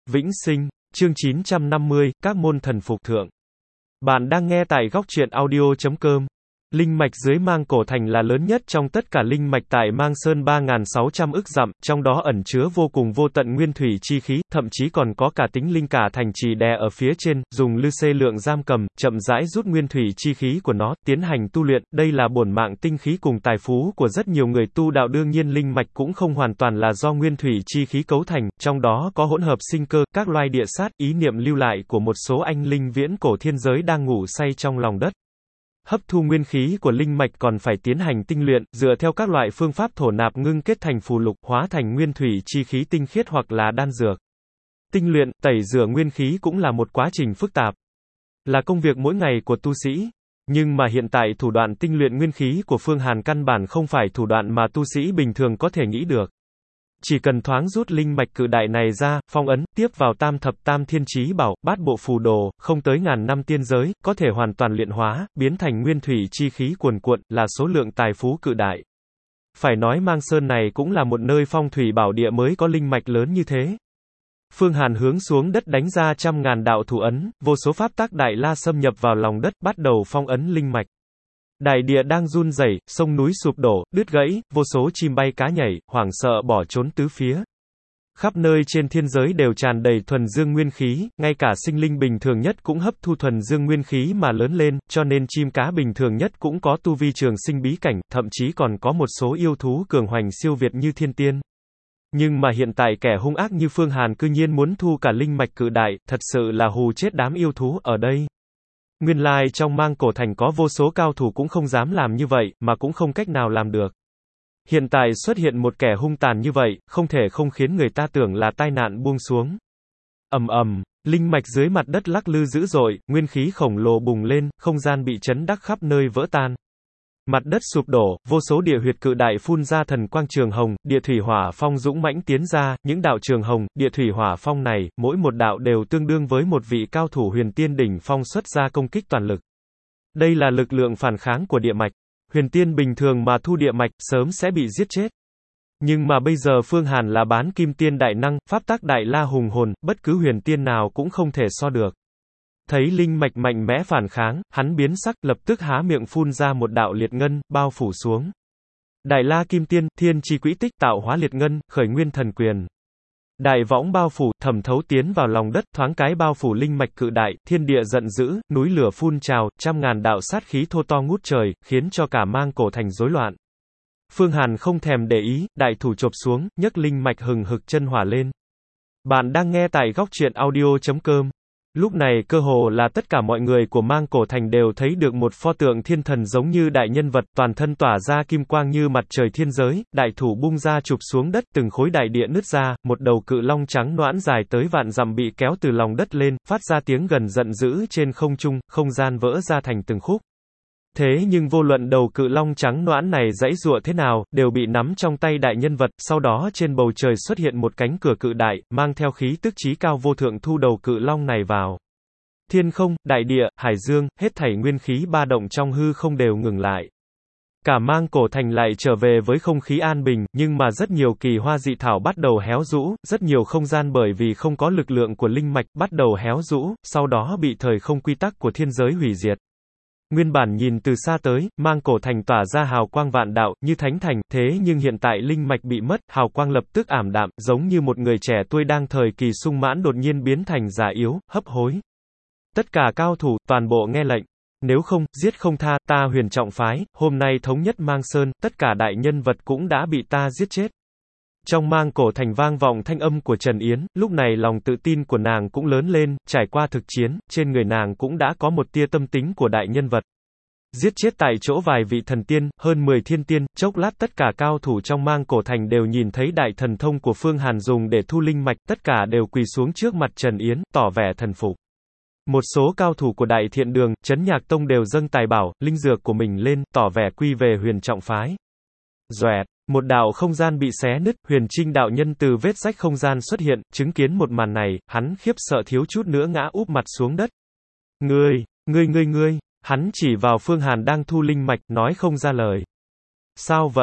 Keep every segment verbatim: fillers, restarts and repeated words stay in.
Vĩnh sinh, chương chín trăm năm mươi, các môn thần phục thượng. Bạn đang nghe tại góc truyện audio chấm com. Linh mạch dưới Mang Cổ Thành là lớn nhất trong tất cả linh mạch tại Mang Sơn ba nghìn sáu trăm ức dặm, trong đó ẩn chứa vô cùng vô tận nguyên thủy chi khí, thậm chí còn có cả tính linh cả thành trì đè ở phía trên, dùng lư xê lượng giam cầm, chậm rãi rút nguyên thủy chi khí của nó, tiến hành tu luyện, đây là bổn mạng tinh khí cùng tài phú của rất nhiều người tu đạo. Đương nhiên linh mạch cũng không hoàn toàn là do nguyên thủy chi khí cấu thành, trong đó có hỗn hợp sinh cơ, các loài địa sát, ý niệm lưu lại của một số anh linh viễn cổ thiên giới đang ngủ say trong lòng đất. Hấp thu nguyên khí của linh mạch còn phải tiến hành tinh luyện, dựa theo các loại phương pháp thổ nạp ngưng kết thành phù lục, hóa thành nguyên thủy chi khí tinh khiết hoặc là đan dược. Tinh luyện, tẩy rửa nguyên khí cũng là một quá trình phức tạp, là công việc mỗi ngày của tu sĩ. Nhưng mà hiện tại thủ đoạn tinh luyện nguyên khí của Phương Hàn căn bản không phải thủ đoạn mà tu sĩ bình thường có thể nghĩ được. Chỉ cần thoáng rút linh mạch cự đại này ra, phong ấn, tiếp vào tam thập tam thiên chí bảo, bát bộ phù đồ, không tới ngàn năm tiên giới, có thể hoàn toàn luyện hóa, biến thành nguyên thủy chi khí cuồn cuộn, là số lượng tài phú cự đại. Phải nói Mang Sơn này cũng là một nơi phong thủy bảo địa mới có linh mạch lớn như thế. Phương Hàn hướng xuống đất đánh ra trăm ngàn đạo thủ ấn, vô số pháp tác đại la xâm nhập vào lòng đất, bắt đầu phong ấn linh mạch. Đại địa đang run rẩy, sông núi sụp đổ, đứt gãy, vô số chim bay cá nhảy, hoảng sợ bỏ trốn tứ phía. Khắp nơi trên thiên giới đều tràn đầy thuần dương nguyên khí, ngay cả sinh linh bình thường nhất cũng hấp thu thuần dương nguyên khí mà lớn lên, cho nên chim cá bình thường nhất cũng có tu vi trường sinh bí cảnh, thậm chí còn có một số yêu thú cường hoành siêu việt như thiên tiên. Nhưng mà hiện tại kẻ hung ác như Phương Hàn cư nhiên muốn thu cả linh mạch cự đại, thật sự là hù chết đám yêu thú ở đây. Nguyên lai trong Mang Cổ Thành có vô số cao thủ cũng không dám làm như vậy, mà cũng không cách nào làm được. Hiện tại xuất hiện một kẻ hung tàn như vậy, không thể không khiến người ta tưởng là tai nạn buông xuống. Ầm ầm, linh mạch dưới mặt đất lắc lư dữ dội, nguyên khí khổng lồ bùng lên, không gian bị chấn đắc khắp nơi vỡ tan. Mặt đất sụp đổ, vô số địa huyệt cự đại phun ra thần quang trường hồng, địa thủy hỏa phong dũng mãnh tiến ra, những đạo trường hồng, địa thủy hỏa phong này, mỗi một đạo đều tương đương với một vị cao thủ huyền tiên đỉnh phong xuất ra công kích toàn lực. Đây là lực lượng phản kháng của địa mạch. Huyền tiên bình thường mà thu địa mạch, sớm sẽ bị giết chết. Nhưng mà bây giờ Phương Hàn là bán kim tiên đại năng, pháp tác đại la hùng hồn, bất cứ huyền tiên nào cũng không thể so được. Thấy linh mạch mạnh mẽ phản kháng, hắn biến sắc, lập tức há miệng phun ra một đạo liệt ngân, bao phủ xuống. Đại la kim tiên, thiên chi quỹ tích, tạo hóa liệt ngân, khởi nguyên thần quyền. Đại võng bao phủ, thẩm thấu tiến vào lòng đất, thoáng cái bao phủ linh mạch cự đại, thiên địa giận dữ, núi lửa phun trào, trăm ngàn đạo sát khí thô to ngút trời, khiến cho cả Mang Cổ Thành rối loạn. Phương Hàn không thèm để ý, đại thủ chộp xuống, nhấc linh mạch hừng hực chân hỏa lên. Bạn đang nghe tại góc truyện audio chấm com. Lúc này cơ hồ là tất cả mọi người của Mang Cổ Thành đều thấy được một pho tượng thiên thần giống như đại nhân vật, toàn thân tỏa ra kim quang như mặt trời thiên giới, đại thủ bung ra chụp xuống đất, từng khối đại địa nứt ra, một đầu cự long trắng nõn dài tới vạn dặm bị kéo từ lòng đất lên, phát ra tiếng gầm giận dữ trên không trung, không gian vỡ ra thành từng khúc. Thế nhưng vô luận đầu cự long trắng nõn này giãy giụa thế nào, đều bị nắm trong tay đại nhân vật, sau đó trên bầu trời xuất hiện một cánh cửa cự đại, mang theo khí tức chí cao vô thượng thu đầu cự long này vào. Thiên không, đại địa, hải dương, hết thảy nguyên khí ba động trong hư không đều ngừng lại. Cả Mang Cổ Thành lại trở về với không khí an bình, nhưng mà rất nhiều kỳ hoa dị thảo bắt đầu héo rũ, rất nhiều không gian bởi vì không có lực lượng của linh mạch bắt đầu héo rũ, sau đó bị thời không quy tắc của thiên giới hủy diệt. Nguyên bản nhìn từ xa tới, Mang Cổ Thành tỏa ra hào quang vạn đạo, như thánh thành, thế nhưng hiện tại linh mạch bị mất, hào quang lập tức ảm đạm, giống như một người trẻ tuổi đang thời kỳ sung mãn đột nhiên biến thành già yếu, hấp hối. Tất cả cao thủ, toàn bộ nghe lệnh. Nếu không, giết không tha, ta Huyền Trọng phái, hôm nay thống nhất Mang Sơn, tất cả đại nhân vật cũng đã bị ta giết chết. Trong Mang Cổ Thành vang vọng thanh âm của Trần Yến, lúc này lòng tự tin của nàng cũng lớn lên, trải qua thực chiến, trên người nàng cũng đã có một tia tâm tính của đại nhân vật. Giết chết tại chỗ vài vị thần tiên, hơn mười thiên tiên, chốc lát tất cả cao thủ trong Mang Cổ Thành đều nhìn thấy đại thần thông của Phương Hàn dùng để thu linh mạch, tất cả đều quỳ xuống trước mặt Trần Yến, tỏ vẻ thần phục. Một số cao thủ của Đại Thiện Đường, Trấn Nhạc Tông đều dâng tài bảo, linh dược của mình lên, tỏ vẻ quy về Huyền Trọng phái. Doẹt, một đạo không gian bị xé nứt, Huyền Trinh đạo nhân từ vết rách không gian xuất hiện, chứng kiến một màn này, hắn khiếp sợ thiếu chút nữa ngã úp mặt xuống đất. Ngươi, ngươi ngươi ngươi, hắn chỉ vào Phương Hàn đang thu linh mạch, nói không ra lời. Sao vậy?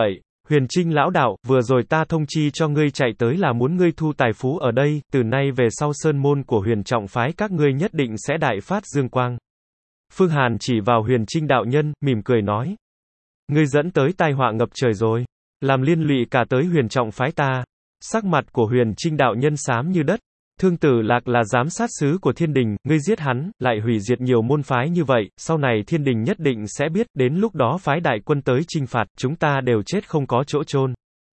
Huyền Trinh lão đạo, vừa rồi ta thông chi cho ngươi chạy tới là muốn ngươi thu tài phú ở đây, từ nay về sau sơn môn của huyền trọng phái các ngươi nhất định sẽ đại phát dương quang. Phương Hàn chỉ vào Huyền Trinh đạo nhân, mỉm cười nói. Ngươi dẫn tới tai họa ngập trời rồi, làm liên lụy cả tới huyền trọng phái ta. Sắc mặt của Huyền Trinh đạo nhân xám như đất. Thương Tử Lạc là giám sát sứ của thiên đình, ngươi giết hắn, lại hủy diệt nhiều môn phái như vậy, sau này thiên đình nhất định sẽ biết, đến lúc đó phái đại quân tới chinh phạt, chúng ta đều chết không có chỗ chôn.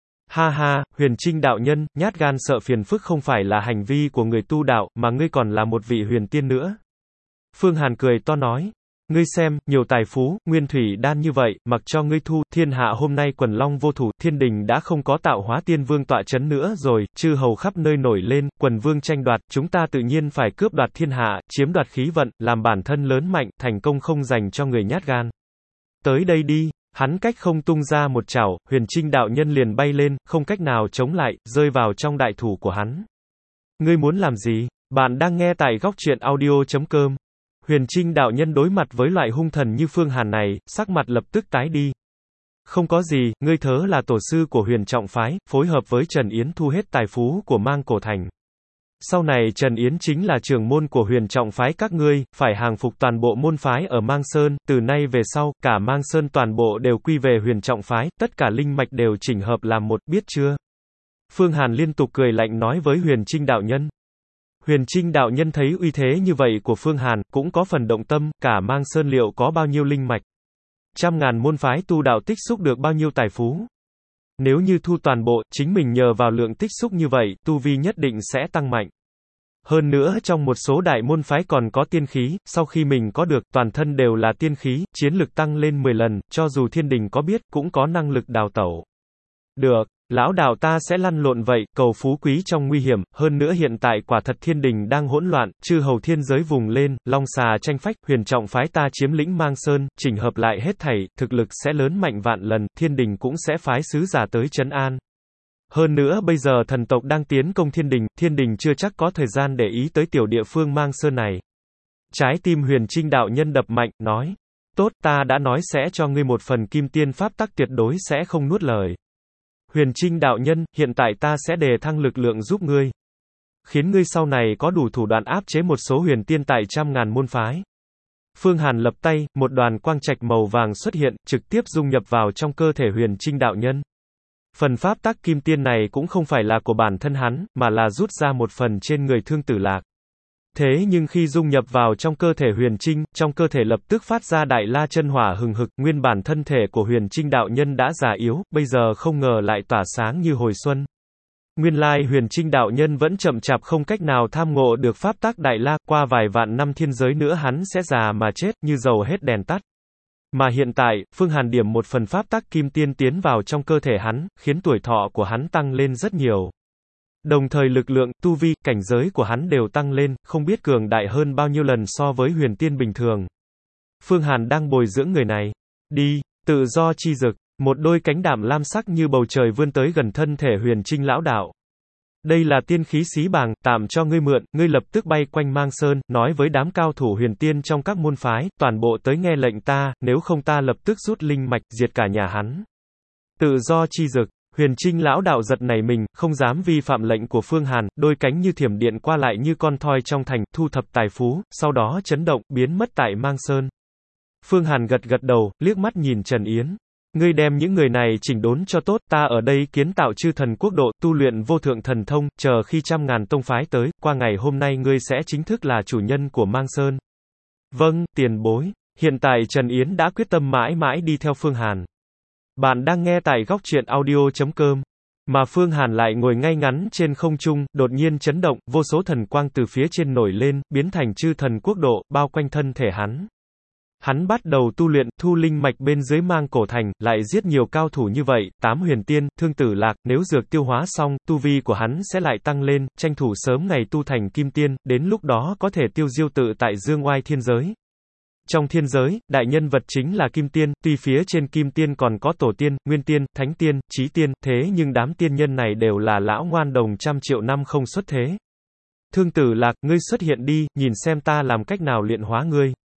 Ha ha, Huyền Trinh đạo nhân, nhát gan sợ phiền phức không phải là hành vi của người tu đạo, mà ngươi còn là một vị huyền tiên nữa. Phương Hàn cười to nói. Ngươi xem, nhiều tài phú, nguyên thủy đan như vậy, mặc cho ngươi thu, thiên hạ hôm nay quần long vô thủ, thiên đình đã không có tạo hóa tiên vương tọa chấn nữa rồi, chư hầu khắp nơi nổi lên, quần vương tranh đoạt, chúng ta tự nhiên phải cướp đoạt thiên hạ, chiếm đoạt khí vận, làm bản thân lớn mạnh, thành công không dành cho người nhát gan. Tới đây đi, hắn cách không tung ra một chảo, Huyền Trinh đạo nhân liền bay lên, không cách nào chống lại, rơi vào trong đại thủ của hắn. Ngươi muốn làm gì? Bạn đang nghe tại góc truyện audio chấm com. Huyền Trinh đạo nhân đối mặt với loại hung thần như Phương Hàn này, sắc mặt lập tức tái đi. Không có gì, ngươi thớ là tổ sư của huyền trọng phái, phối hợp với Trần Yến thu hết tài phú của Mang Cổ Thành. Sau này Trần Yến chính là trưởng môn của huyền trọng phái các ngươi, phải hàng phục toàn bộ môn phái ở Mang Sơn, từ nay về sau, cả Mang Sơn toàn bộ đều quy về huyền trọng phái, tất cả linh mạch đều chỉnh hợp làm một, biết chưa? Phương Hàn liên tục cười lạnh nói với Huyền Trinh đạo nhân. Huyền Trinh đạo nhân thấy uy thế như vậy của Phương Hàn, cũng có phần động tâm, cả Mang Sơn liệu có bao nhiêu linh mạch? Trăm ngàn môn phái tu đạo tích xúc được bao nhiêu tài phú? Nếu như thu toàn bộ, chính mình nhờ vào lượng tích xúc như vậy, tu vi nhất định sẽ tăng mạnh. Hơn nữa trong một số đại môn phái còn có tiên khí, sau khi mình có được, toàn thân đều là tiên khí, chiến lực tăng lên mười lần, cho dù thiên đình có biết, cũng có năng lực đào tẩu. Được. Lão đạo ta sẽ lăn lộn vậy, cầu phú quý trong nguy hiểm, hơn nữa hiện tại quả thật thiên đình đang hỗn loạn, chư hầu thiên giới vùng lên, long xà tranh phách, huyền trọng phái ta chiếm lĩnh Mang Sơn, chỉnh hợp lại hết thảy, thực lực sẽ lớn mạnh vạn lần, thiên đình cũng sẽ phái sứ giả tới trấn an. Hơn nữa bây giờ thần tộc đang tiến công thiên đình, thiên đình chưa chắc có thời gian để ý tới tiểu địa phương Mang Sơn này. Trái tim Huyền Trinh đạo nhân đập mạnh, nói, tốt, ta đã nói sẽ cho ngươi một phần kim tiên pháp tắc tuyệt đối sẽ không nuốt lời. Huyền Trinh đạo nhân, hiện tại ta sẽ đề thăng lực lượng giúp ngươi. Khiến ngươi sau này có đủ thủ đoạn áp chế một số huyền tiên tại trăm ngàn môn phái. Phương Hàn lập tay, một đoàn quang trạch màu vàng xuất hiện, trực tiếp dung nhập vào trong cơ thể Huyền Trinh đạo nhân. Phần pháp tắc kim tiên này cũng không phải là của bản thân hắn, mà là rút ra một phần trên người Thương Tử Lạc. Thế nhưng khi dung nhập vào trong cơ thể Huyền Trinh, trong cơ thể lập tức phát ra đại la chân hỏa hừng hực, nguyên bản thân thể của Huyền Trinh đạo nhân đã già yếu, bây giờ không ngờ lại tỏa sáng như hồi xuân. Nguyên lai Huyền Trinh đạo nhân vẫn chậm chạp không cách nào tham ngộ được pháp tắc đại la, qua vài vạn năm thiên giới nữa hắn sẽ già mà chết, như dầu hết đèn tắt. Mà hiện tại, Phương Hàn điểm một phần pháp tắc kim tiên tiến vào trong cơ thể hắn, khiến tuổi thọ của hắn tăng lên rất nhiều. Đồng thời lực lượng, tu vi, cảnh giới của hắn đều tăng lên, không biết cường đại hơn bao nhiêu lần so với huyền tiên bình thường. Phương Hàn đang bồi dưỡng người này. Đi, tự do chi dực, một đôi cánh đạm lam sắc như bầu trời vươn tới gần thân thể Huyền Trinh lão đạo. Đây là tiên khí xí bàng, tạm cho ngươi mượn, ngươi lập tức bay quanh Mang Sơn, nói với đám cao thủ huyền tiên trong các môn phái, toàn bộ tới nghe lệnh ta, nếu không ta lập tức rút linh mạch, diệt cả nhà hắn. Tự do chi dực. Huyền Trinh lão đạo giật nảy mình, không dám vi phạm lệnh của Phương Hàn, đôi cánh như thiểm điện qua lại như con thoi trong thành, thu thập tài phú, sau đó chấn động, biến mất tại Mang Sơn. Phương Hàn gật gật đầu, liếc mắt nhìn Trần Yến. Ngươi đem những người này chỉnh đốn cho tốt, ta ở đây kiến tạo chư thần quốc độ, tu luyện vô thượng thần thông, chờ khi trăm ngàn tông phái tới, qua ngày hôm nay ngươi sẽ chính thức là chủ nhân của Mang Sơn. Vâng, tiền bối. Hiện tại Trần Yến đã quyết tâm mãi mãi đi theo Phương Hàn. Bạn đang nghe tại góc truyện audio chấm com. Mà Phương Hàn lại ngồi ngay ngắn trên không trung, đột nhiên chấn động, vô số thần quang từ phía trên nổi lên, biến thành chư thần quốc độ, bao quanh thân thể hắn. Hắn bắt đầu tu luyện, thu linh mạch bên dưới Mang Cổ Thành, lại giết nhiều cao thủ như vậy, tám huyền tiên, Thương Tử Lạc, nếu dược tiêu hóa xong, tu vi của hắn sẽ lại tăng lên, tranh thủ sớm ngày tu thành kim tiên, đến lúc đó có thể tiêu diêu tự tại dương oai thiên giới. Trong thiên giới, đại nhân vật chính là Kim Tiên, tuy phía trên Kim Tiên còn có Tổ Tiên, Nguyên Tiên, Thánh Tiên, Chí Tiên, thế nhưng đám tiên nhân này đều là lão ngoan đồng trăm triệu năm không xuất thế. Thương Tử Lạc, ngươi xuất hiện đi, nhìn xem ta làm cách nào luyện hóa ngươi.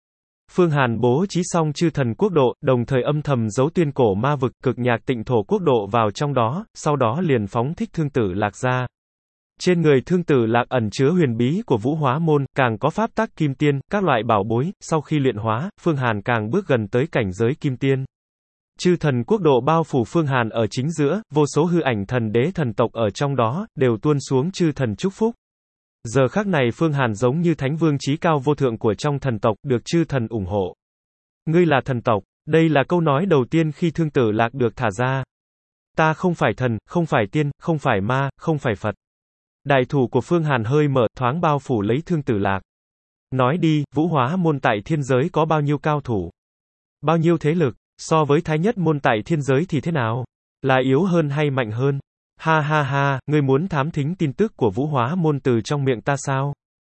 Phương Hàn bố trí xong chư thần quốc độ, đồng thời âm thầm giấu tuyên cổ ma vực, cực nhạc tịnh thổ quốc độ vào trong đó, sau đó liền phóng thích Thương Tử Lạc ra. Trên người Thương Tử Lạc ẩn chứa huyền bí của Vũ Hóa Môn, càng có pháp tắc kim tiên, các loại bảo bối, sau khi luyện hóa, Phương Hàn càng bước gần tới cảnh giới kim tiên. Chư thần quốc độ bao phủ Phương Hàn ở chính giữa, vô số hư ảnh thần đế thần tộc ở trong đó, đều tuôn xuống chư thần chúc phúc. Giờ khắc này Phương Hàn giống như thánh vương chí cao vô thượng của trong thần tộc, được chư thần ủng hộ. Ngươi là thần tộc, đây là câu nói đầu tiên khi Thương Tử Lạc được thả ra. Ta không phải thần, không phải tiên, không phải ma, không phải Phật. Đại thủ của Phương Hàn hơi mở, thoáng bao phủ lấy Thương Tử Lạc. Nói đi, Vũ Hóa Môn tại thiên giới có bao nhiêu cao thủ? Bao nhiêu thế lực? So với Thái Nhất Môn tại thiên giới thì thế nào? Là yếu hơn hay mạnh hơn? Ha ha ha, ngươi muốn thám thính tin tức của Vũ Hóa Môn từ trong miệng ta sao?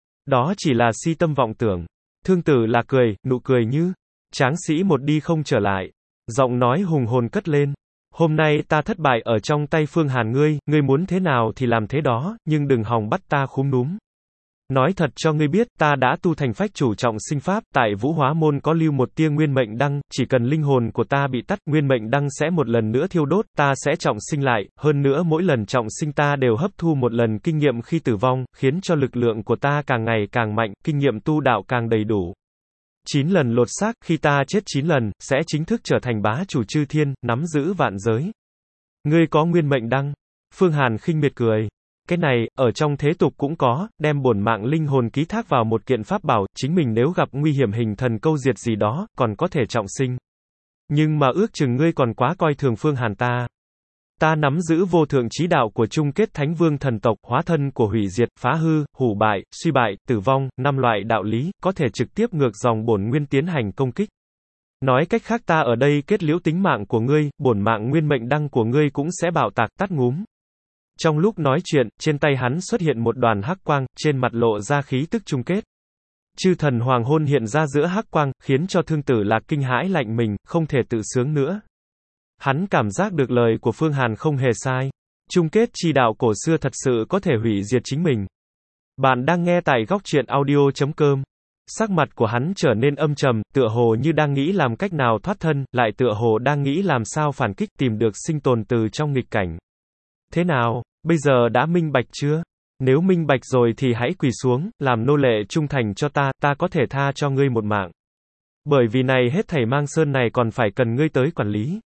Đó chỉ là si tâm vọng tưởng. Thương Tử Lạc cười, nụ cười như tráng sĩ một đi không trở lại. Giọng nói hùng hồn cất lên. Hôm nay ta thất bại ở trong tay Phương Hàn ngươi, ngươi muốn thế nào thì làm thế đó, nhưng đừng hòng bắt ta khúm núm. Nói thật cho ngươi biết, ta đã tu thành phách chủ trọng sinh pháp, tại Vũ Hóa Môn có lưu một tia nguyên mệnh đăng, chỉ cần linh hồn của ta bị tắt, nguyên mệnh đăng sẽ một lần nữa thiêu đốt, ta sẽ trọng sinh lại, hơn nữa mỗi lần trọng sinh ta đều hấp thu một lần kinh nghiệm khi tử vong, khiến cho lực lượng của ta càng ngày càng mạnh, kinh nghiệm tu đạo càng đầy đủ. Chín lần lột xác, khi ta chết chín lần, sẽ chính thức trở thành bá chủ chư thiên, nắm giữ vạn giới. Ngươi có nguyên mệnh đăng? Phương Hàn khinh miệt cười. Cái này, ở trong thế tục cũng có, đem bổn mạng linh hồn ký thác vào một kiện pháp bảo, chính mình nếu gặp nguy hiểm hình thần câu diệt gì đó, còn có thể trọng sinh. Nhưng mà ước chừng ngươi còn quá coi thường Phương Hàn ta. Ta nắm giữ vô thượng chí đạo của chung kết thánh vương thần tộc, hóa thân của hủy diệt, phá hư, hủ bại, suy bại, tử vong, năm loại đạo lý, có thể trực tiếp ngược dòng bổn nguyên tiến hành công kích. Nói cách khác ta ở đây kết liễu tính mạng của ngươi, bổn mạng nguyên mệnh đăng của ngươi cũng sẽ bạo tạc tắt ngúm. Trong lúc nói chuyện, trên tay hắn xuất hiện một đoàn hắc quang, trên mặt lộ ra khí tức chung kết. Chư thần hoàng hôn hiện ra giữa hắc quang, khiến cho Thương Tử Lạc kinh hãi lạnh mình, không thể tự sướng nữa. Hắn cảm giác được lời của Phương Hàn không hề sai. Chung kết chi đạo cổ xưa thật sự có thể hủy diệt chính mình. Bạn đang nghe tại góc truyện audio chấm com. Sắc mặt của hắn trở nên âm trầm, tựa hồ như đang nghĩ làm cách nào thoát thân, lại tựa hồ đang nghĩ làm sao phản kích tìm được sinh tồn từ trong nghịch cảnh. Thế nào, bây giờ đã minh bạch chưa? Nếu minh bạch rồi thì hãy quỳ xuống, làm nô lệ trung thành cho ta, ta có thể tha cho ngươi một mạng. Bởi vì này hết thảy Mang Sơn này còn phải cần ngươi tới quản lý.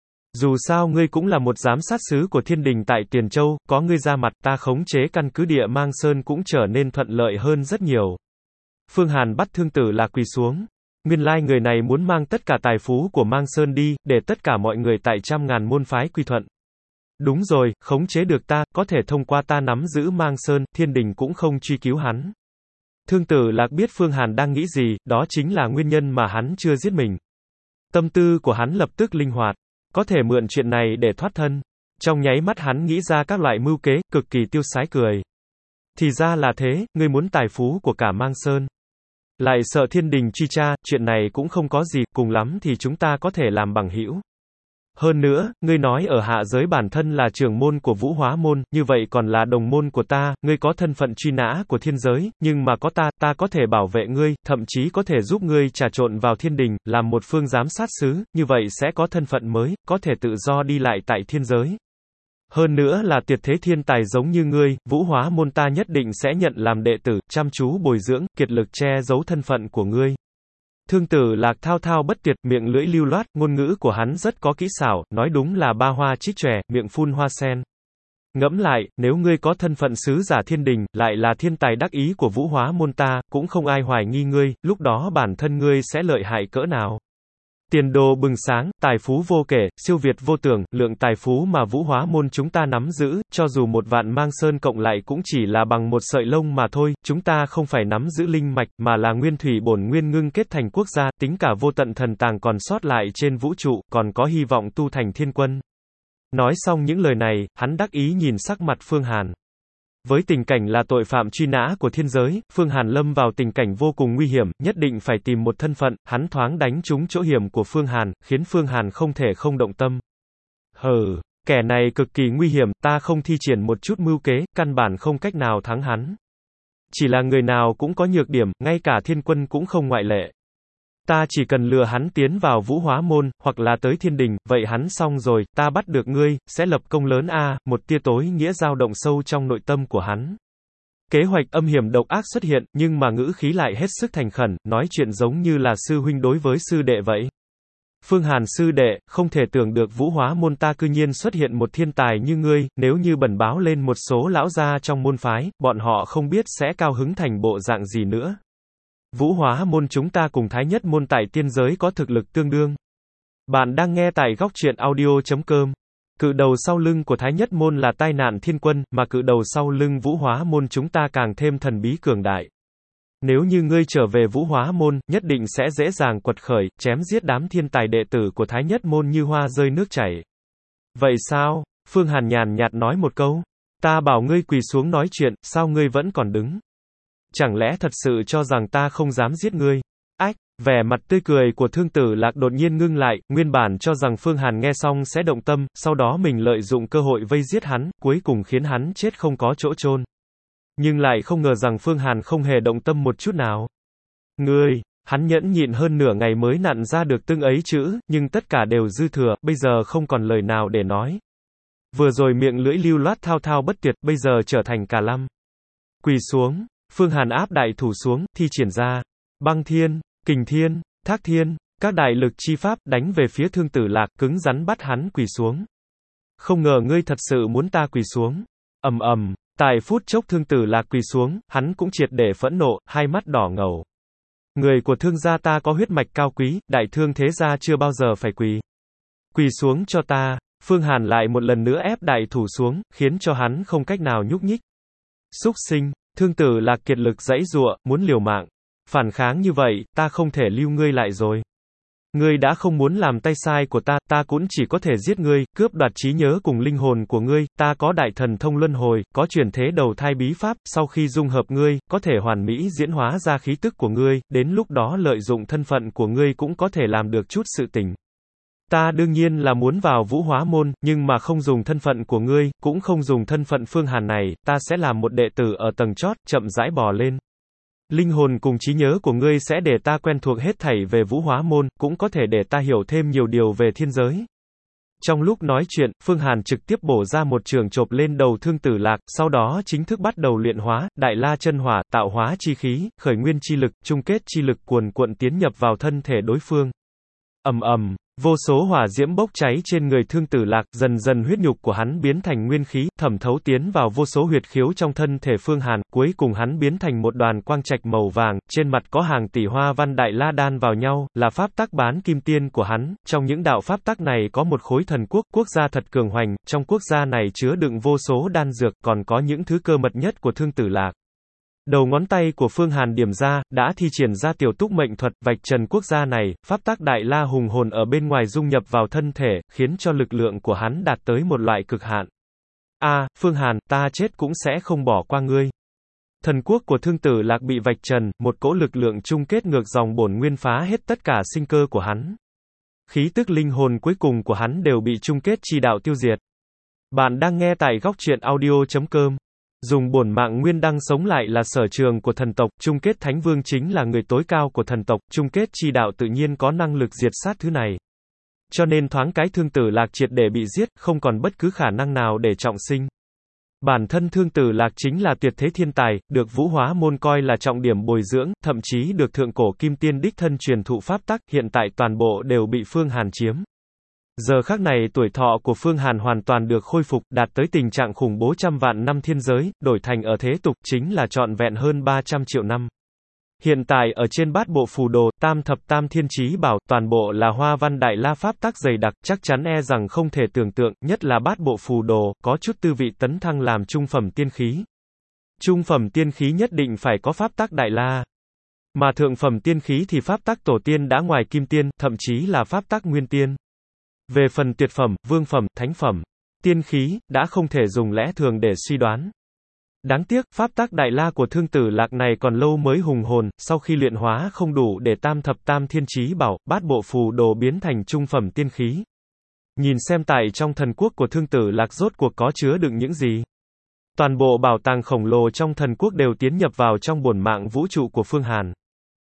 Dù sao ngươi cũng là một giám sát sứ của thiên đình tại Tiền Châu, có ngươi ra mặt ta khống chế căn cứ địa Mang Sơn cũng trở nên thuận lợi hơn rất nhiều. Phương Hàn bắt Thương Tử Lạc quỳ xuống. Nguyên lai người này muốn mang tất cả tài phú của Mang Sơn đi, để tất cả mọi người tại trăm ngàn môn phái quy thuận. Đúng rồi, khống chế được ta, có thể thông qua ta nắm giữ Mang Sơn, thiên đình cũng không truy cứu hắn. Thương Tử Lạc biết Phương Hàn đang nghĩ gì, đó chính là nguyên nhân mà hắn chưa giết mình. Tâm tư của hắn lập tức linh hoạt, có thể mượn chuyện này để thoát thân. Trong nháy mắt hắn nghĩ ra các loại mưu kế, cực kỳ tiêu sái cười. Thì ra là thế, ngươi muốn tài phú của cả Mang Sơn. Lại sợ thiên đình truy tra, chuyện này cũng không có gì, cùng lắm thì chúng ta có thể làm bằng hữu. Hơn nữa, ngươi nói ở hạ giới bản thân là trưởng môn của Vũ Hóa Môn, như vậy còn là đồng môn của ta, ngươi có thân phận truy nã của thiên giới, nhưng mà có ta, ta có thể bảo vệ ngươi, thậm chí có thể giúp ngươi trà trộn vào thiên đình, làm một phương giám sát sứ, như vậy sẽ có thân phận mới, có thể tự do đi lại tại thiên giới. Hơn nữa là tuyệt thế thiên tài giống như ngươi, Vũ Hóa Môn ta nhất định sẽ nhận làm đệ tử, chăm chú bồi dưỡng, kiệt lực che giấu thân phận của ngươi. Thương Tử Lạc thao thao bất tuyệt, miệng lưỡi lưu loát, ngôn ngữ của hắn rất có kỹ xảo, nói đúng là ba hoa trích chòe, miệng phun hoa sen. Ngẫm lại, nếu ngươi có thân phận sứ giả thiên đình, lại là thiên tài đắc ý của Vũ Hóa Môn ta, cũng không ai hoài nghi ngươi, lúc đó bản thân ngươi sẽ lợi hại cỡ nào. Tiền đồ bừng sáng, tài phú vô kể, siêu việt vô tưởng, lượng tài phú mà Vũ Hóa Môn chúng ta nắm giữ, cho dù một vạn Mang Sơn cộng lại cũng chỉ là bằng một sợi lông mà thôi, chúng ta không phải nắm giữ linh mạch, mà là nguyên thủy bổn nguyên ngưng kết thành quốc gia, tính cả vô tận thần tàng còn sót lại trên vũ trụ, còn có hy vọng tu thành thiên quân. Nói xong những lời này, hắn đắc ý nhìn sắc mặt Phương Hàn. Với tình cảnh là tội phạm truy nã của thiên giới, Phương Hàn lâm vào tình cảnh vô cùng nguy hiểm, nhất định phải tìm một thân phận, hắn thoáng đánh trúng chỗ hiểm của Phương Hàn, khiến Phương Hàn không thể không động tâm. Hừ, kẻ này cực kỳ nguy hiểm, ta không thi triển một chút mưu kế, căn bản không cách nào thắng hắn. Chỉ là người nào cũng có nhược điểm, ngay cả thiên quân cũng không ngoại lệ. Ta chỉ cần lừa hắn tiến vào Vũ Hóa Môn, hoặc là tới Thiên Đình, vậy hắn xong rồi, ta bắt được ngươi, sẽ lập công lớn a, một tia tối nghĩa dao động sâu trong nội tâm của hắn. Kế hoạch âm hiểm độc ác xuất hiện, nhưng mà ngữ khí lại hết sức thành khẩn, nói chuyện giống như là sư huynh đối với sư đệ vậy. Phương Hàn sư đệ, không thể tưởng được Vũ Hóa Môn ta cư nhiên xuất hiện một thiên tài như ngươi, nếu như bẩn báo lên một số lão gia trong môn phái, bọn họ không biết sẽ cao hứng thành bộ dạng gì nữa. Vũ Hóa Môn chúng ta cùng Thái Nhất Môn tại tiên giới có thực lực tương đương. Bạn đang nghe tại góc truyện audio chấm com. Cự đầu sau lưng của Thái Nhất Môn là Tai Nạn Thiên Quân, mà cự đầu sau lưng Vũ Hóa Môn chúng ta càng thêm thần bí cường đại. Nếu như ngươi trở về Vũ Hóa Môn, nhất định sẽ dễ dàng quật khởi, chém giết đám thiên tài đệ tử của Thái Nhất Môn như hoa rơi nước chảy. Vậy sao? Phương Hàn nhàn nhạt nói một câu. Ta bảo ngươi quỳ xuống nói chuyện, sao ngươi vẫn còn đứng? Chẳng lẽ thật sự cho rằng ta không dám giết ngươi? Ách, vẻ mặt tươi cười của Thương Tử Lạc đột nhiên ngưng lại, nguyên bản cho rằng Phương Hàn nghe xong sẽ động tâm, sau đó mình lợi dụng cơ hội vây giết hắn, cuối cùng khiến hắn chết không có chỗ chôn. Nhưng lại không ngờ rằng Phương Hàn không hề động tâm một chút nào. Ngươi, hắn nhẫn nhịn hơn nửa ngày mới nặn ra được từng ấy chữ, nhưng tất cả đều dư thừa, bây giờ không còn lời nào để nói. Vừa rồi miệng lưỡi lưu loát thao thao bất tuyệt, bây giờ trở thành cà lăm. Quỳ xuống, Phương Hàn áp đại thủ xuống, thi triển ra Băng Thiên, Kình Thiên, Thác Thiên, các đại lực chi pháp, đánh về phía Thương Tử Lạc, cứng rắn bắt hắn quỳ xuống. Không ngờ ngươi thật sự muốn ta quỳ xuống. Ầm ầm, tại phút chốc Thương Tử Lạc quỳ xuống, hắn cũng triệt để phẫn nộ, hai mắt đỏ ngầu. Người của Thương gia ta có huyết mạch cao quý, đại thương thế gia chưa bao giờ phải quỳ. Quỳ xuống cho ta. Phương Hàn lại một lần nữa ép đại thủ xuống, khiến cho hắn không cách nào nhúc nhích. Súc sinh. Thương Tử Lạc kiệt lực giãy giụa, muốn liều mạng. Phản kháng như vậy, ta không thể lưu ngươi lại rồi. Ngươi đã không muốn làm tay sai của ta, ta cũng chỉ có thể giết ngươi, cướp đoạt trí nhớ cùng linh hồn của ngươi, ta có đại thần thông luân hồi, có chuyển thế đầu thai bí pháp, sau khi dung hợp ngươi, có thể hoàn mỹ diễn hóa ra khí tức của ngươi, đến lúc đó lợi dụng thân phận của ngươi cũng có thể làm được chút sự tình. Ta đương nhiên là muốn vào Vũ Hóa Môn, nhưng mà không dùng thân phận của ngươi, cũng không dùng thân phận Phương Hàn này, ta sẽ làm một đệ tử ở tầng chót, chậm rãi bò lên. Linh hồn cùng trí nhớ của ngươi sẽ để ta quen thuộc hết thảy về Vũ Hóa Môn, cũng có thể để ta hiểu thêm nhiều điều về thiên giới. Trong lúc nói chuyện, Phương Hàn trực tiếp bổ ra một trường chộp lên đầu Thương Tử Lạc, sau đó chính thức bắt đầu luyện hóa, Đại La Chân Hỏa, tạo hóa chi khí, khởi nguyên chi lực, chung kết chi lực cuồn cuộn tiến nhập vào thân thể đối phương. Ầm ầm, vô số hỏa diễm bốc cháy trên người Thương Tử Lạc, dần dần huyết nhục của hắn biến thành nguyên khí, thẩm thấu tiến vào vô số huyệt khiếu trong thân thể Phương Hàn, cuối cùng hắn biến thành một đoàn quang trạch màu vàng, trên mặt có hàng tỷ hoa văn đại la đan vào nhau, là pháp tắc bán kim tiên của hắn. Trong những đạo pháp tắc này có một khối thần quốc, quốc gia thật cường hoành, trong quốc gia này chứa đựng vô số đan dược, còn có những thứ cơ mật nhất của Thương Tử Lạc. Đầu ngón tay của Phương Hàn điểm ra, đã thi triển ra tiểu túc mệnh thuật, vạch trần quốc gia này, pháp tắc đại la hùng hồn ở bên ngoài dung nhập vào thân thể, khiến cho lực lượng của hắn đạt tới một loại cực hạn. A, à, Phương Hàn, ta chết cũng sẽ không bỏ qua ngươi. Thần quốc của Thương Tử Lạc bị vạch trần, một cỗ lực lượng chung kết ngược dòng bổn nguyên phá hết tất cả sinh cơ của hắn. Khí tức linh hồn cuối cùng của hắn đều bị chung kết chi đạo tiêu diệt. Bạn đang nghe tại góc truyện audio chấm com. Dùng bổn mạng nguyên đăng sống lại là sở trường của thần tộc, chung kết thánh vương chính là người tối cao của thần tộc, chung kết chi đạo tự nhiên có năng lực diệt sát thứ này. Cho nên thoáng cái Thương Tử Lạc triệt để bị giết, không còn bất cứ khả năng nào để trọng sinh. Bản thân Thương Tử Lạc chính là tuyệt thế thiên tài, được Vũ Hóa Môn coi là trọng điểm bồi dưỡng, thậm chí được thượng cổ kim tiên đích thân truyền thụ pháp tắc, hiện tại toàn bộ đều bị Phương Hàn chiếm. Giờ khắc này tuổi thọ của Phương Hàn hoàn toàn được khôi phục, đạt tới tình trạng khủng bố trăm vạn năm thiên giới, đổi thành ở thế tục chính là trọn vẹn hơn ba trăm triệu năm. Hiện tại ở trên bát bộ phù đồ, tam thập tam thiên chí bảo, toàn bộ là hoa văn đại la pháp tắc dày đặc, chắc chắn e rằng không thể tưởng tượng, nhất là bát bộ phù đồ, có chút tư vị tấn thăng làm trung phẩm tiên khí. Trung phẩm tiên khí nhất định phải có pháp tắc đại la. Mà thượng phẩm tiên khí thì pháp tắc tổ tiên đã ngoài kim tiên, thậm chí là pháp tắc nguyên tiên. Về phần tuyệt phẩm, vương phẩm, thánh phẩm, tiên khí, đã không thể dùng lẽ thường để suy đoán. Đáng tiếc, pháp tắc đại la của Thương Tử Lạc này còn lâu mới hùng hồn, sau khi luyện hóa không đủ để tam thập tam thiên chí bảo, bát bộ phù đồ biến thành trung phẩm tiên khí. Nhìn xem tại trong thần quốc của Thương Tử Lạc rốt cuộc có chứa đựng những gì. Toàn bộ bảo tàng khổng lồ trong thần quốc đều tiến nhập vào trong bổn mạng vũ trụ của Phương Hàn.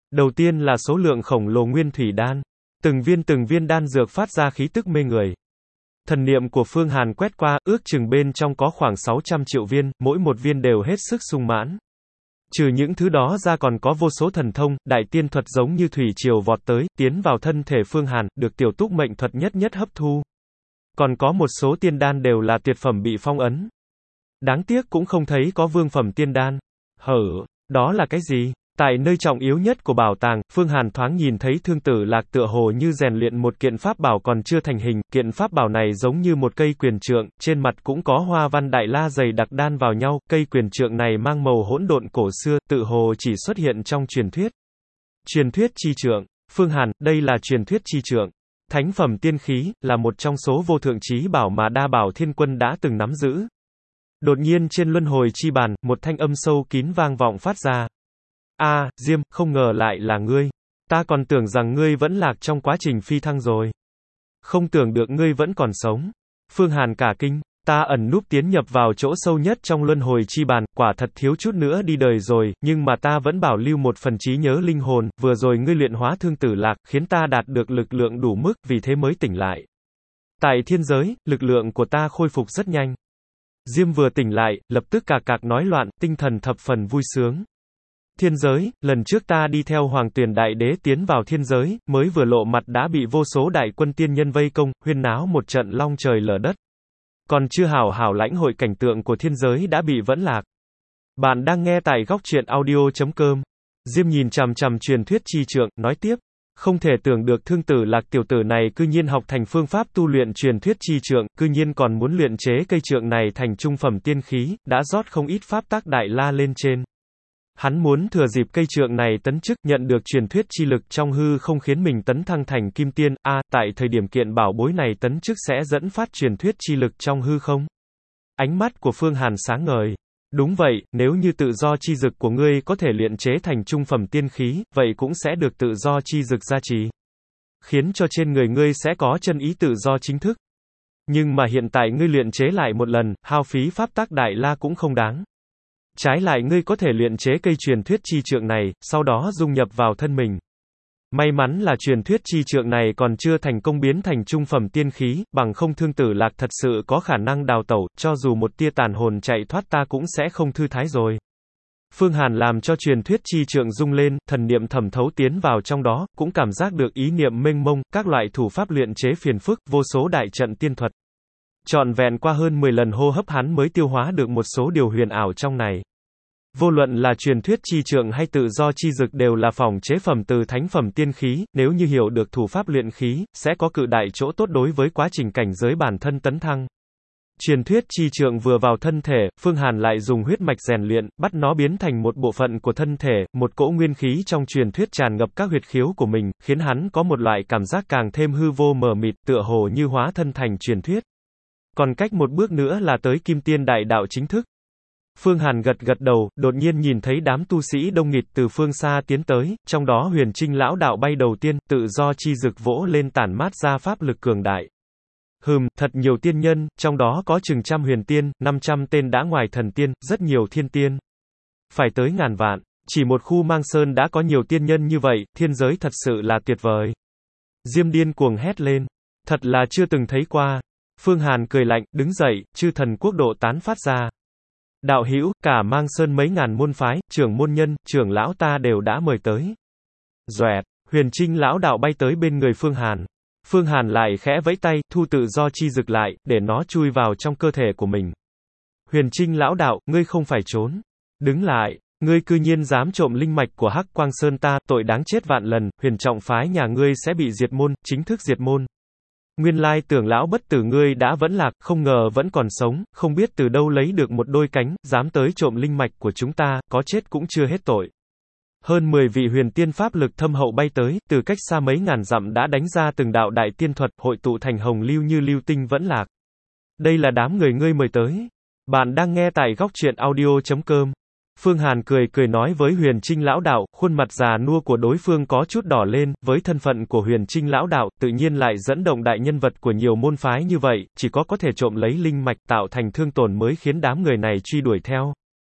Đầu tiên là số lượng khổng lồ nguyên thủy đan. Từng viên từng viên đan dược phát ra khí tức mê người. Thần niệm của Phương Hàn quét qua, ước chừng bên trong có khoảng sáu trăm triệu viên, mỗi một viên đều hết sức sung mãn. Trừ những thứ đó ra còn có vô số thần thông, đại tiên thuật giống như thủy triều vọt tới, tiến vào thân thể Phương Hàn, được tiểu túc mệnh thuật nhất nhất hấp thu. Còn có một số tiên đan đều là tuyệt phẩm bị phong ấn. Đáng tiếc cũng không thấy có vương phẩm tiên đan. Hở, đó là cái gì? Tại nơi trọng yếu nhất của bảo tàng, Phương Hàn thoáng nhìn thấy Thương Tử Lạc tựa hồ như rèn luyện một kiện pháp bảo còn chưa thành hình, kiện pháp bảo này giống như một cây quyền trượng, trên mặt cũng có hoa văn đại la dày đặc đan vào nhau, cây quyền trượng này mang màu hỗn độn cổ xưa, tự hồ chỉ xuất hiện trong truyền thuyết. Truyền thuyết chi trượng. Phương Hàn, đây là truyền thuyết chi trượng. Thánh phẩm tiên khí, là một trong số vô thượng chí bảo mà Đa Bảo Thiên Quân đã từng nắm giữ. Đột nhiên trên luân hồi chi bàn, một thanh âm sâu kín vang vọng phát ra. A, à, Diêm, không ngờ lại là ngươi. Ta còn tưởng rằng ngươi vẫn lạc trong quá trình phi thăng rồi. Không tưởng được ngươi vẫn còn sống. Phương Hàn cả kinh, ta ẩn núp tiến nhập vào chỗ sâu nhất trong luân hồi chi bàn, quả thật thiếu chút nữa đi đời rồi, nhưng mà ta vẫn bảo lưu một phần trí nhớ linh hồn, vừa rồi ngươi luyện hóa Thương Tử Lạc, khiến ta đạt được lực lượng đủ mức, vì thế mới tỉnh lại. Tại thiên giới, lực lượng của ta khôi phục rất nhanh. Diêm vừa tỉnh lại, lập tức cà cạc nói loạn, tinh thần thập phần vui sướng. Thiên giới, lần trước ta đi theo Hoàng Tuyền Đại Đế tiến vào thiên giới, mới vừa lộ mặt đã bị vô số đại quân tiên nhân vây công, huyên náo một trận long trời lở đất. Còn chưa hảo hảo lãnh hội cảnh tượng của thiên giới đã bị vẫn lạc. Bạn đang nghe tại góc truyện audio chấm com. Diêm nhìn chằm chằm truyền thuyết chi trượng, nói tiếp. Không thể tưởng được Thương Tử Lạc tiểu tử này cư nhiên học thành phương pháp tu luyện truyền thuyết chi trượng, cư nhiên còn muốn luyện chế cây trượng này thành trung phẩm tiên khí, đã rót không ít pháp tác đại la lên trên. Hắn muốn thừa dịp cây trượng này tấn chức, nhận được truyền thuyết chi lực trong hư không khiến mình tấn thăng thành kim tiên, a, à, tại thời điểm kiện bảo bối này tấn chức sẽ dẫn phát truyền thuyết chi lực trong hư không. Ánh mắt của Phương Hàn sáng ngời. Đúng vậy, nếu như tự do chi dực của ngươi có thể luyện chế thành trung phẩm tiên khí, vậy cũng sẽ được tự do chi dực gia trì. Khiến cho trên người ngươi sẽ có chân ý tự do chính thức. Nhưng mà hiện tại ngươi luyện chế lại một lần, hao phí pháp tác đại la cũng không đáng. Trái lại ngươi có thể luyện chế cây truyền thuyết chi trượng này, sau đó dung nhập vào thân mình. May mắn là truyền thuyết chi trượng này còn chưa thành công biến thành trung phẩm tiên khí, bằng không Thương Tử Lạc thật sự có khả năng đào tẩu, cho dù một tia tàn hồn chạy thoát ta cũng sẽ không thư thái rồi. Phương Hàn làm cho truyền thuyết chi trượng rung lên, thần niệm thẩm thấu tiến vào trong đó, cũng cảm giác được ý niệm mênh mông, các loại thủ pháp luyện chế phiền phức, vô số đại trận tiên thuật. Trọn vẹn qua hơn mười lần hô hấp hắn mới tiêu hóa được một số điều huyền ảo trong này. Vô luận là truyền thuyết chi trượng hay tự do chi dực đều là phỏng chế phẩm từ thánh phẩm tiên khí, nếu như hiểu được thủ pháp luyện khí, sẽ có cự đại chỗ tốt đối với quá trình cảnh giới bản thân tấn thăng. Truyền thuyết chi trượng vừa vào thân thể, Phương Hàn lại dùng huyết mạch rèn luyện, bắt nó biến thành một bộ phận của thân thể, một cỗ nguyên khí trong truyền thuyết tràn ngập các huyệt khiếu của mình, khiến hắn có một loại cảm giác càng thêm hư vô mờ mịt, tựa hồ như hóa thân thành truyền thuyết. Còn cách một bước nữa là tới Kim Tiên Đại Đạo chính thức. Phương Hàn gật gật đầu, đột nhiên nhìn thấy đám tu sĩ đông nghịt từ phương xa tiến tới, trong đó Huyền Trinh lão đạo bay đầu tiên, tự do chi dực vỗ lên tản mát ra pháp lực cường đại. Hừm, thật nhiều tiên nhân, trong đó có chừng trăm huyền tiên, năm trăm tên đã ngoài thần tiên, rất nhiều thiên tiên. Phải tới ngàn vạn, chỉ một khu Mang Sơn đã có nhiều tiên nhân như vậy, thiên giới thật sự là tuyệt vời. Diêm điên cuồng hét lên, thật là chưa từng thấy qua. Phương Hàn cười lạnh, đứng dậy, chư thần quốc độ tán phát ra. Đạo hữu, cả Mang Sơn mấy ngàn môn phái, trưởng môn nhân, trưởng lão ta đều đã mời tới. Doẹt, Huyền Trinh lão đạo bay tới bên người Phương Hàn. Phương Hàn lại khẽ vẫy tay, thu tự do chi dực lại, để nó chui vào trong cơ thể của mình. Huyền Trinh lão đạo, ngươi không phải trốn. Đứng lại, ngươi cư nhiên dám trộm linh mạch của Hắc Quang Sơn ta, tội đáng chết vạn lần, huyền trọng phái nhà ngươi sẽ bị diệt môn, chính thức diệt môn. Nguyên lai tưởng lão bất tử ngươi đã vẫn lạc, không ngờ vẫn còn sống, không biết từ đâu lấy được một đôi cánh, dám tới trộm linh mạch của chúng ta, có chết cũng chưa hết tội. Hơn mười vị huyền tiên pháp lực thâm hậu bay tới, từ cách xa mấy ngàn dặm đã đánh ra từng đạo đại tiên thuật, hội tụ thành hồng lưu như lưu tinh vẫn lạc. Đây là đám người ngươi mời tới. Bạn đang nghe tại góc truyện audio chấm com. Phương Hàn cười cười nói với Huyền Trinh lão đạo, khuôn mặt già nua của đối phương có chút đỏ lên, với thân phận của Huyền Trinh lão đạo, tự nhiên lại dẫn động đại nhân vật của nhiều môn phái như vậy, chỉ có có thể trộm lấy linh mạch tạo thành thương tổn mới khiến đám người này truy đuổi theo.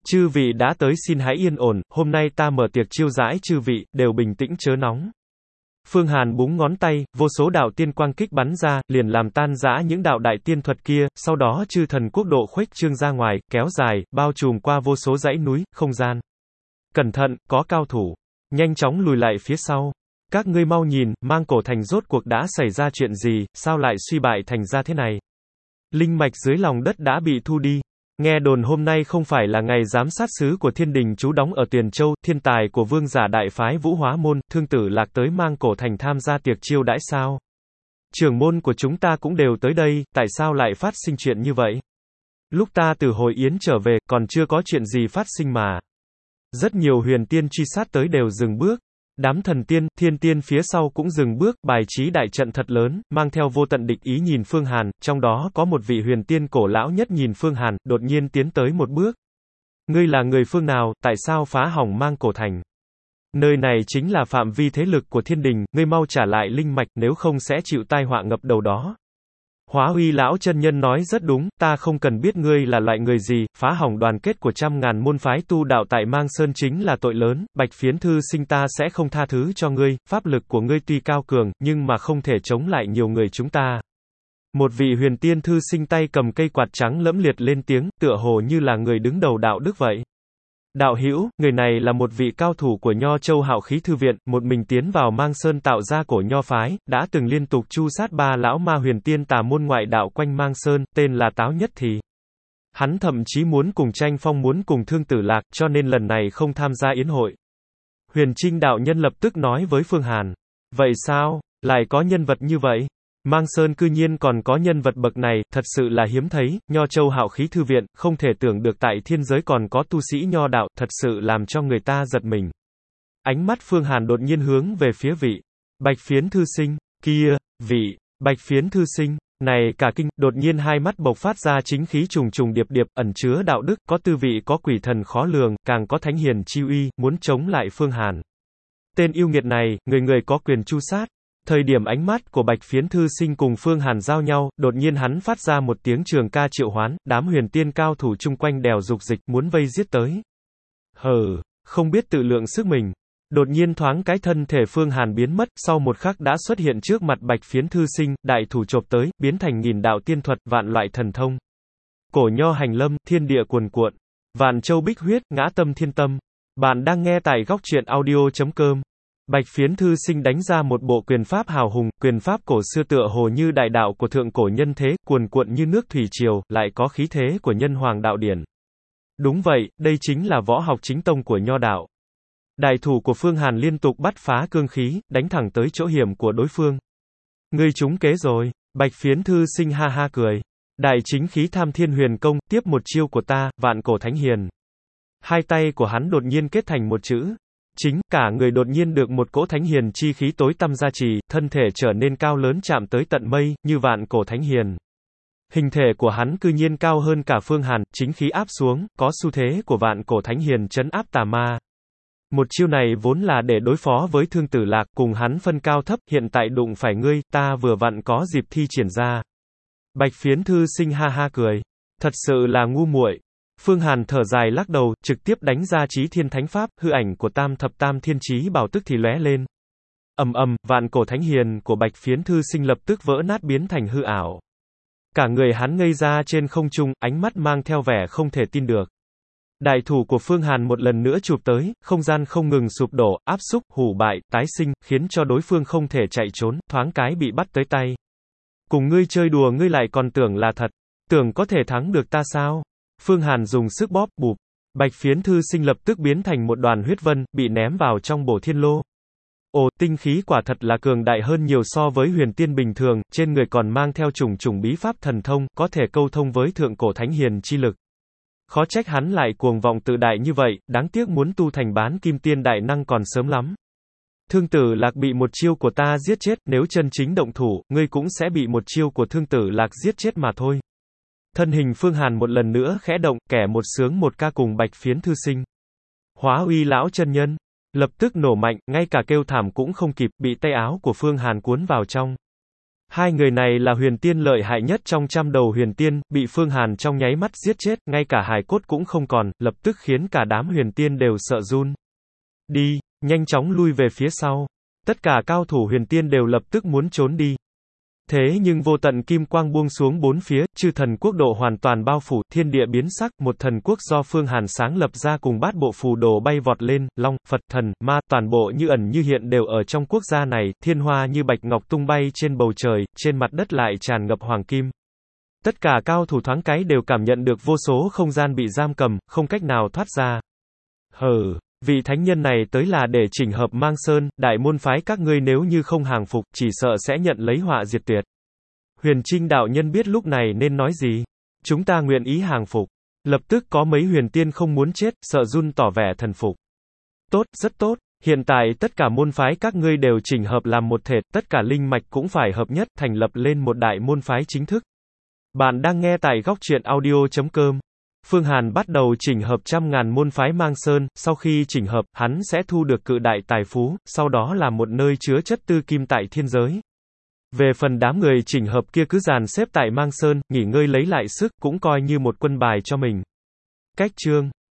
Chư vị đã tới xin hãy yên ổn, hôm nay ta mở tiệc chiêu đãi chư vị, đều bình tĩnh chớ nóng. Phương Hàn búng ngón tay, vô số đạo tiên quang kích bắn ra, liền làm tan rã những đạo đại tiên thuật kia, sau đó chư thần quốc độ khuếch trương ra ngoài, kéo dài, bao trùm qua vô số dãy núi, không gian. Cẩn thận, có cao thủ. Nhanh chóng lùi lại phía sau. Các ngươi mau nhìn, Mang Cổ Thành rốt cuộc đã xảy ra chuyện gì, sao lại suy bại thành ra thế này? Linh mạch dưới lòng đất đã bị thu đi. Nghe đồn hôm nay không phải là ngày giám sát sứ của thiên đình trú đóng ở Tuyền Châu, thiên tài của vương giả đại phái Vũ Hóa Môn, Thương Tử Lạc tới Mang Cổ Thành tham gia tiệc chiêu đãi sao? Trưởng môn của chúng ta cũng đều tới đây, tại sao lại phát sinh chuyện như vậy? Lúc ta từ hồi yến trở về, còn chưa có chuyện gì phát sinh mà. Rất nhiều huyền tiên truy sát tới đều dừng bước. Đám thần tiên, thiên tiên phía sau cũng dừng bước, bài trí đại trận thật lớn, mang theo vô tận địch ý nhìn Phương Hàn, trong đó có một vị huyền tiên cổ lão nhất nhìn Phương Hàn, đột nhiên tiến tới một bước. Ngươi là người phương nào, tại sao phá hỏng Mang Cổ Thành? Nơi này chính là phạm vi thế lực của thiên đình, ngươi mau trả lại linh mạch, nếu không sẽ chịu tai họa ngập đầu đó. Hóa Uy lão chân nhân nói rất đúng, ta không cần biết ngươi là loại người gì, phá hỏng đoàn kết của trăm ngàn môn phái tu đạo tại Mang Sơn chính là tội lớn, Bạch Phiến thư sinh ta sẽ không tha thứ cho ngươi, pháp lực của ngươi tuy cao cường, nhưng mà không thể chống lại nhiều người chúng ta. Một vị huyền tiên thư sinh tay cầm cây quạt trắng lẫm liệt lên tiếng, tựa hồ như là người đứng đầu đạo đức vậy. Đạo hữu, người này là một vị cao thủ của Nho Châu Hạo Khí Thư Viện, một mình tiến vào Mang Sơn tạo ra cổ Nho phái, đã từng liên tục chu sát ba lão ma huyền tiên tà môn ngoại đạo quanh Mang Sơn, tên là Táo Nhất Thì. Hắn thậm chí muốn cùng tranh phong muốn cùng Thương Tử Lạc, cho nên lần này không tham gia yến hội. Huyền Trinh đạo nhân lập tức nói với Phương Hàn. Vậy sao, lại có nhân vật như vậy? Mang Sơn cư nhiên còn có nhân vật bậc này, thật sự là hiếm thấy, Nho Châu Hạo Khí Thư Viện, không thể tưởng được tại thiên giới còn có tu sĩ nho đạo, thật sự làm cho người ta giật mình. Ánh mắt Phương Hàn đột nhiên hướng về phía vị Bạch Phiến thư sinh, kia, vị Bạch Phiến thư sinh, này cả kinh, đột nhiên hai mắt bộc phát ra chính khí trùng trùng điệp điệp, ẩn chứa đạo đức, có tư vị có quỷ thần khó lường, càng có thánh hiền chi uy, muốn chống lại Phương Hàn. Tên yêu nghiệt này, người người có quyền tru sát. Thời điểm ánh mắt của Bạch Phiến thư sinh cùng Phương Hàn giao nhau, đột nhiên hắn phát ra một tiếng trường ca triệu hoán, đám huyền tiên cao thủ chung quanh đèo dục dịch muốn vây giết tới. Hừ, không biết tự lượng sức mình. Đột nhiên thoáng cái thân thể Phương Hàn biến mất, sau một khắc đã xuất hiện trước mặt Bạch Phiến thư sinh, đại thủ chộp tới, biến thành nghìn đạo tiên thuật, vạn loại thần thông. Cổ Nho hành lâm, thiên địa cuồn cuộn, vạn châu bích huyết, ngã tâm thiên tâm. Bạn đang nghe tại góc truyện audio chấm com. Bạch Phiến thư sinh đánh ra một bộ quyền pháp hào hùng, quyền pháp cổ xưa tựa hồ như đại đạo của thượng cổ nhân thế, cuồn cuộn như nước thủy triều, lại có khí thế của nhân hoàng đạo điển. Đúng vậy, đây chính là võ học chính tông của nho đạo. Đại thủ của Phương Hàn liên tục bắt phá cương khí, đánh thẳng tới chỗ hiểm của đối phương. Ngươi trúng kế rồi, Bạch Phiến thư sinh ha ha cười. Đại chính khí tham thiên huyền công, tiếp một chiêu của ta, vạn cổ thánh hiền. Hai tay của hắn đột nhiên kết thành một chữ. Chính, cả người đột nhiên được một cỗ thánh hiền chi khí tối tăm gia trì, thân thể trở nên cao lớn chạm tới tận mây, như vạn cổ thánh hiền. Hình thể của hắn cư nhiên cao hơn cả Phương Hàn, chính khí áp xuống, có xu thế của vạn cổ thánh hiền trấn áp tà ma. Một chiêu này vốn là để đối phó với Thương Tử Lạc, cùng hắn phân cao thấp, hiện tại đụng phải ngươi, ta vừa vặn có dịp thi triển ra. Bạch Phiến thư sinh ha ha cười. Thật sự là ngu muội. Phương Hàn thở dài lắc đầu, trực tiếp đánh ra Chí Thiên Thánh Pháp, hư ảnh của Tam Thập Tam Thiên Chí Bảo tức thì lóe lên. Ầm ầm, vạn cổ thánh hiền của Bạch Phiến thư sinh lập tức vỡ nát biến thành hư ảo. Cả người hắn ngây ra trên không trung, ánh mắt mang theo vẻ không thể tin được. Đại thủ của Phương Hàn một lần nữa chụp tới, không gian không ngừng sụp đổ, áp xúc, hủ bại, tái sinh, khiến cho đối phương không thể chạy trốn, thoáng cái bị bắt tới tay. Cùng ngươi chơi đùa ngươi lại còn tưởng là thật, tưởng có thể thắng được ta sao? Phương Hàn dùng sức bóp, bụp. Bạch Phiến thư sinh lập tức biến thành một đoàn huyết vân, bị ném vào trong bổ thiên lô. Ồ, tinh khí quả thật là cường đại hơn nhiều so với huyền tiên bình thường, trên người còn mang theo trùng trùng bí pháp thần thông, có thể câu thông với thượng cổ thánh hiền chi lực. Khó trách hắn lại cuồng vọng tự đại như vậy, đáng tiếc muốn tu thành bán kim tiên đại năng còn sớm lắm. Thương Tử Lạc bị một chiêu của ta giết chết, nếu chân chính động thủ, ngươi cũng sẽ bị một chiêu của Thương Tử Lạc giết chết mà thôi. Thân hình Phương Hàn một lần nữa khẽ động, kẻ một sướng một ca cùng Bạch Phiến thư sinh. Hóa Uy lão chân nhân, lập tức nổ mạnh, ngay cả kêu thảm cũng không kịp, bị tay áo của Phương Hàn cuốn vào trong. Hai người này là huyền tiên lợi hại nhất trong trăm đầu huyền tiên, bị Phương Hàn trong nháy mắt giết chết, ngay cả hài cốt cũng không còn, lập tức khiến cả đám huyền tiên đều sợ run. Đi, nhanh chóng lui về phía sau. Tất cả cao thủ huyền tiên đều lập tức muốn trốn đi. Thế nhưng vô tận kim quang buông xuống bốn phía, chư thần quốc độ hoàn toàn bao phủ, thiên địa biến sắc, một thần quốc do Phương Hàn sáng lập ra cùng bát bộ phù đồ bay vọt lên, long, Phật, thần, ma, toàn bộ như ẩn như hiện đều ở trong quốc gia này, thiên hoa như bạch ngọc tung bay trên bầu trời, trên mặt đất lại tràn ngập hoàng kim. Tất cả cao thủ thoáng cái đều cảm nhận được vô số không gian bị giam cầm, không cách nào thoát ra. Hừ, vị thánh nhân này tới là để chỉnh hợp Mang Sơn, đại môn phái các ngươi nếu như không hàng phục, chỉ sợ sẽ nhận lấy họa diệt tuyệt. Huyền Trinh đạo nhân biết lúc này nên nói gì. Chúng ta nguyện ý hàng phục. Lập tức có mấy huyền tiên không muốn chết, sợ run tỏ vẻ thần phục. Tốt, rất tốt. Hiện tại tất cả môn phái các ngươi đều chỉnh hợp làm một thể, tất cả linh mạch cũng phải hợp nhất, thành lập lên một đại môn phái chính thức. Bạn đang nghe tại góc truyện audio chấm com. Phương Hàn bắt đầu chỉnh hợp trăm ngàn môn phái Mang Sơn, sau khi chỉnh hợp, hắn sẽ thu được cự đại tài phú, sau đó là một nơi chứa chất tư kim tại thiên giới. Về phần đám người chỉnh hợp kia cứ dàn xếp tại Mang Sơn, nghỉ ngơi lấy lại sức, cũng coi như một quân bài cho mình. Cách chương